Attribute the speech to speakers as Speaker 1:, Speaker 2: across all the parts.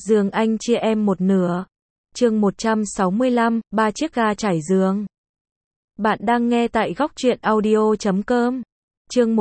Speaker 1: Giường anh chia em một nửa. Chương 165, 3 chiếc ga trải giường. Bạn đang nghe tại góc truyện audio.com. Chương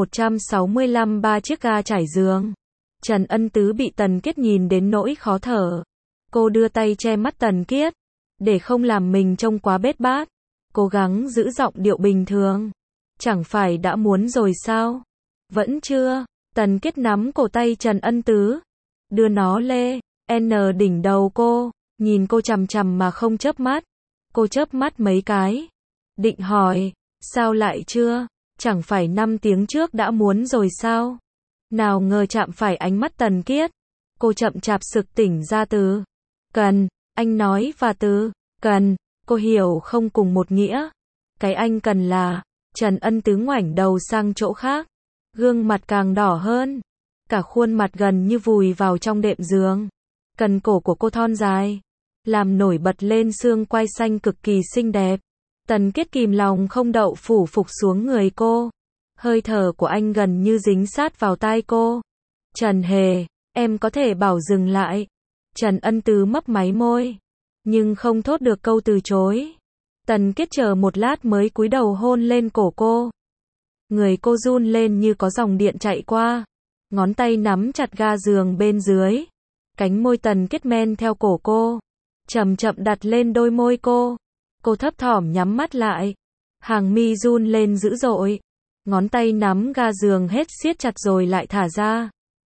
Speaker 1: 165, 3 chiếc ga trải giường. Trần Ân Tứ bị Tần Kiết nhìn đến nỗi khó thở. Cô đưa tay che mắt Tần Kiết, để không làm mình trông quá bết bát. Cố gắng giữ giọng điệu bình thường. Chẳng phải đã muốn rồi sao? Vẫn chưa. Tần Kiết nắm cổ tay Trần Ân Tứ, đưa nó lên đỉnh đầu cô, nhìn cô chằm chằm mà không chớp mắt. Cô chớp mắt mấy cái, định hỏi, sao lại chưa? Chẳng phải 5 tiếng trước đã muốn rồi sao? Nào ngờ chạm phải ánh mắt Tần Kiết. Cô chậm chạp sực tỉnh ra từ cần, anh nói và từ cần, cô hiểu không cùng một nghĩa. Cái anh cần là, Trần Ân Tứ ngoảnh đầu sang chỗ khác, gương mặt càng đỏ hơn, cả khuôn mặt gần như vùi vào trong đệm giường. Cần cổ của cô thon dài, làm nổi bật lên xương quai xanh cực kỳ xinh đẹp. Tần Kiết kìm lòng không đậu phủ phục xuống người cô. Hơi thở của anh gần như dính sát vào tai cô. Trần Hề, em có thể bảo dừng lại. Trần Ân Tứ mấp máy môi, nhưng không thốt được câu từ chối. Tần Kiết chờ một lát mới cúi đầu hôn lên cổ cô. Người cô run lên như có dòng điện chạy qua. Ngón tay nắm chặt ga giường bên dưới. Cánh môi Tần Kiết men theo cổ cô, chậm chậm đặt lên đôi môi cô. Cô thấp thỏm nhắm mắt lại. Hàng mi run lên dữ dội. Ngón tay nắm ga giường hết siết chặt rồi lại thả ra.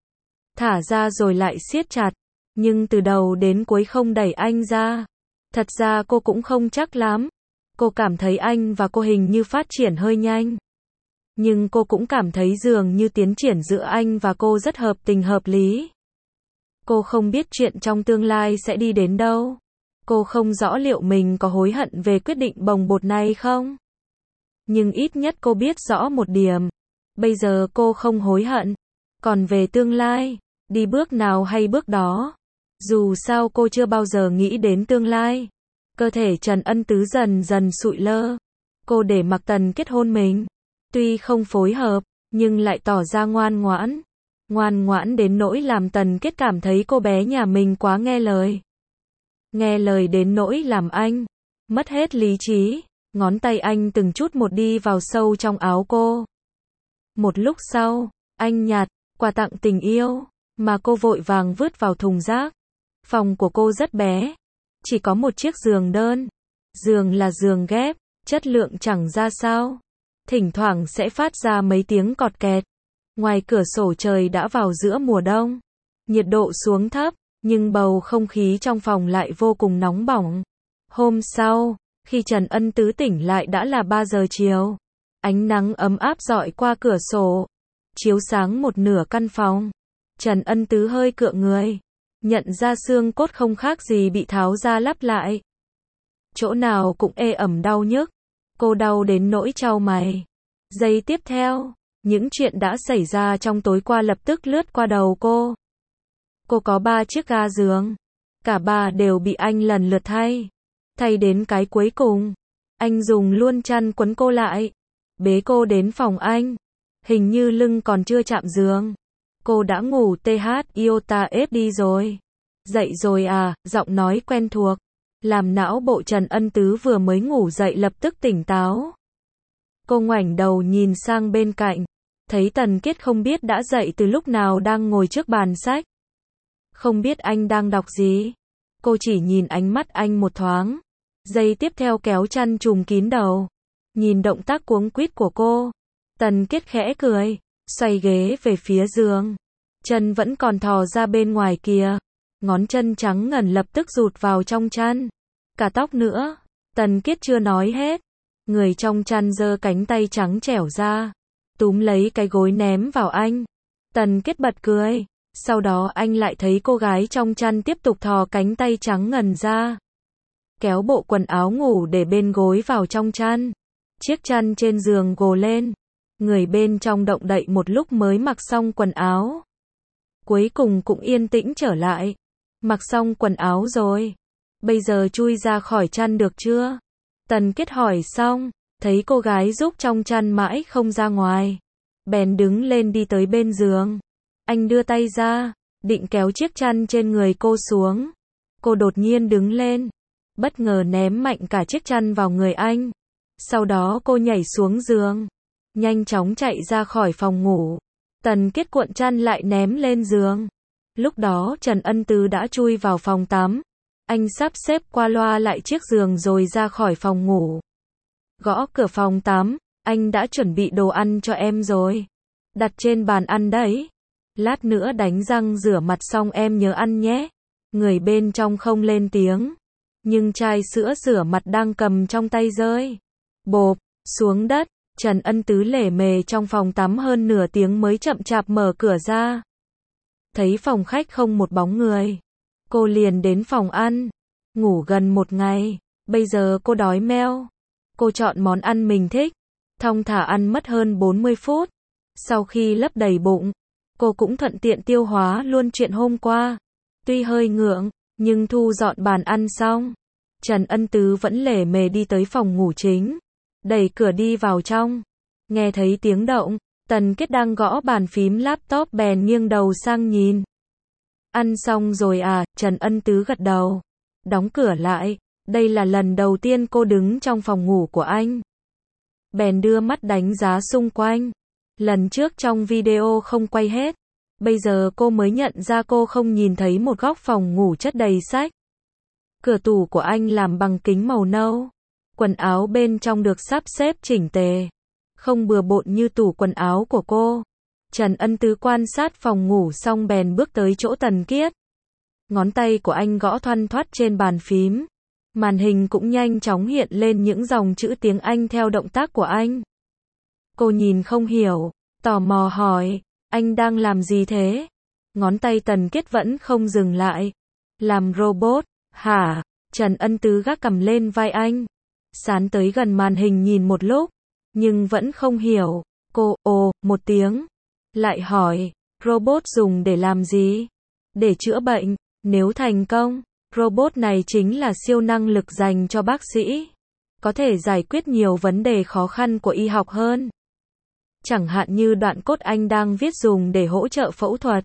Speaker 1: Thả ra rồi lại siết chặt. Nhưng từ đầu đến cuối không đẩy anh ra. Thật ra cô cũng không chắc lắm. Cô cảm thấy anh và cô hình như phát triển hơi nhanh. Nhưng cô cũng cảm thấy dường như tiến triển giữa anh và cô rất hợp tình hợp lý. Cô không biết chuyện trong tương lai sẽ đi đến đâu. Cô không rõ liệu mình có hối hận về quyết định bồng bột này không. Nhưng ít nhất cô biết rõ một điểm. Bây giờ cô không hối hận. Còn về tương lai, đi bước nào hay bước đó. Dù sao cô chưa bao giờ nghĩ đến tương lai. Cơ thể Trần Ân Tứ dần dần sụi lơ. Cô để mặc Tần Kiết hôn mình. Tuy không phối hợp, nhưng lại tỏ ra ngoan ngoãn. Ngoan ngoãn đến nỗi làm Tần Kiết cảm thấy cô bé nhà mình quá nghe lời. Nghe lời đến nỗi làm anh mất hết lý trí. Ngón tay anh từng chút một đi vào sâu trong áo cô. Một lúc sau, anh nhặt quà tặng tình yêu mà cô vội vàng vứt vào thùng rác. Phòng của cô rất bé, chỉ có một chiếc giường đơn. Giường là giường ghép, chất lượng chẳng ra sao. Thỉnh thoảng sẽ phát ra mấy tiếng cọt kẹt. Ngoài cửa sổ trời đã vào giữa mùa đông. Nhiệt độ xuống thấp, nhưng bầu không khí trong phòng lại vô cùng nóng bỏng. Hôm sau, khi Trần Ân Tứ tỉnh lại đã là 3 giờ chiều. Ánh nắng ấm áp rọi qua cửa sổ, chiếu sáng một nửa căn phòng. Trần Ân Tứ hơi cựa người, nhận ra xương cốt không khác gì bị tháo ra lắp lại. Chỗ nào cũng ê ẩm đau nhức. Cô đau đến nỗi chau mày. Giây tiếp theo, những chuyện đã xảy ra trong tối qua lập tức lướt qua đầu cô. Cô có 3 chiếc ga giường. Cả 3 đều bị anh lần lượt thay. Thay đến cái cuối cùng, anh dùng luôn chăn quấn cô lại, bế cô đến phòng anh. Hình như lưng còn chưa chạm giường. Cô đã ngủ iota ép đi rồi. Dậy rồi à, giọng nói quen thuộc. Làm não bộ Trần Ân Tứ vừa mới ngủ dậy lập tức tỉnh táo. Cô ngoảnh đầu nhìn sang bên cạnh. Thấy Tần Kiết không biết đã dậy từ lúc nào đang ngồi trước bàn sách. Không biết anh đang đọc gì. Cô chỉ nhìn ánh mắt anh một thoáng. Giây tiếp theo kéo chăn trùm kín đầu. Nhìn động tác cuống quýt của cô. Tần Kiết khẽ cười, xoay ghế về phía giường. Chân vẫn còn thò ra bên ngoài kìa. Ngón chân trắng ngần lập tức rụt vào trong chăn. Cả tóc nữa. Tần Kiết chưa nói hết. Người trong chăn giơ cánh tay trắng trẻo ra, túm lấy cái gối ném vào anh. Tần Kiết bật cười. Sau đó anh lại thấy cô gái trong chăn tiếp tục thò cánh tay trắng ngần ra, kéo bộ quần áo ngủ để bên gối vào trong chăn. Chiếc chăn trên giường gồ lên. Người bên trong động đậy một lúc mới mặc xong quần áo. Cuối cùng cũng yên tĩnh trở lại. Mặc xong quần áo rồi. Bây giờ chui ra khỏi chăn được chưa? Tần Kiết hỏi xong, thấy cô gái giúp trong chăn mãi không ra ngoài. Bèn đứng lên đi tới bên giường. Anh đưa tay ra, định kéo chiếc chăn trên người cô xuống. Cô đột nhiên đứng lên, bất ngờ ném mạnh cả chiếc chăn vào người anh. Sau đó cô nhảy xuống giường, nhanh chóng chạy ra khỏi phòng ngủ. Tần Kiết cuộn chăn lại ném lên giường. Lúc đó Trần Ân Tứ đã chui vào phòng tắm. Anh sắp xếp qua loa lại chiếc giường rồi ra khỏi phòng ngủ. Gõ cửa phòng tắm, anh đã chuẩn bị đồ ăn cho em rồi. Đặt trên bàn ăn đấy. Lát nữa đánh răng rửa mặt xong em nhớ ăn nhé. Người bên trong không lên tiếng. Nhưng chai sữa rửa mặt đang cầm trong tay rơi bộp xuống đất. Trần Ân Tứ lề mề trong phòng tắm hơn nửa tiếng mới chậm chạp mở cửa ra. Thấy phòng khách không một bóng người. Cô liền đến phòng ăn. Ngủ gần một ngày. Bây giờ cô đói meo. Cô chọn món ăn mình thích. Thong thả ăn mất hơn 40 phút. Sau khi lấp đầy bụng, cô cũng thuận tiện tiêu hóa luôn chuyện hôm qua. Tuy hơi ngượng, nhưng thu dọn bàn ăn xong. Trần Ân Tứ vẫn lề mề đi tới phòng ngủ chính. Đẩy cửa đi vào trong. Nghe thấy tiếng động, Tần Kiết đang gõ bàn phím laptop bèn nghiêng đầu sang nhìn. Ăn xong rồi à, Trần Ân Tứ gật đầu. Đóng cửa lại, đây là lần đầu tiên cô đứng trong phòng ngủ của anh. Bèn đưa mắt đánh giá xung quanh. Lần trước trong video không quay hết. Bây giờ cô mới nhận ra cô không nhìn thấy một góc phòng ngủ chất đầy sách. Cửa tủ của anh làm bằng kính màu nâu. Quần áo bên trong được sắp xếp chỉnh tề. Không bừa bộn như tủ quần áo của cô. Trần Ân Tứ quan sát phòng ngủ xong bèn bước tới chỗ Tần Kiết. Ngón tay của anh gõ thoăn thoắt trên bàn phím. Màn hình cũng nhanh chóng hiện lên những dòng chữ tiếng Anh theo động tác của anh. Cô nhìn không hiểu, tò mò hỏi, anh đang làm gì thế? Ngón tay Tần Kiết vẫn không dừng lại. Làm robot, hả? Trần Ân Tứ gác cầm lên vai anh. Sán tới gần màn hình nhìn một lúc, nhưng vẫn không hiểu. Cô, ồ, một tiếng. Lại hỏi, robot dùng để làm gì? Để chữa bệnh. Nếu thành công, robot này chính là siêu năng lực dành cho bác sĩ. Có thể giải quyết nhiều vấn đề khó khăn của y học hơn. Chẳng hạn như đoạn cốt anh đang viết dùng để hỗ trợ phẫu thuật.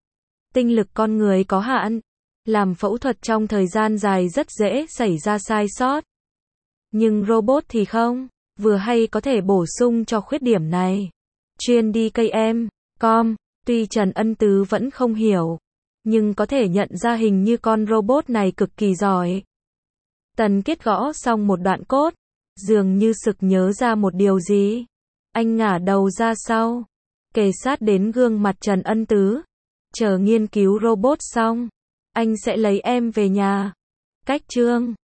Speaker 1: Tinh lực con người có hạn. Làm phẫu thuật trong thời gian dài rất dễ xảy ra sai sót. Nhưng robot thì không. Vừa hay có thể bổ sung cho khuyết điểm này. Chuyên đi KM.com. Tuy Trần Ân Tứ vẫn không hiểu, nhưng có thể nhận ra hình như con robot này cực kỳ giỏi. Tần Kiết gõ xong một đoạn cốt. Dường như sực nhớ ra một điều gì. Anh ngả đầu ra sau. Kề sát đến gương mặt Trần Ân Tứ. Chờ nghiên cứu robot xong, anh sẽ lấy em về nhà. Cách chương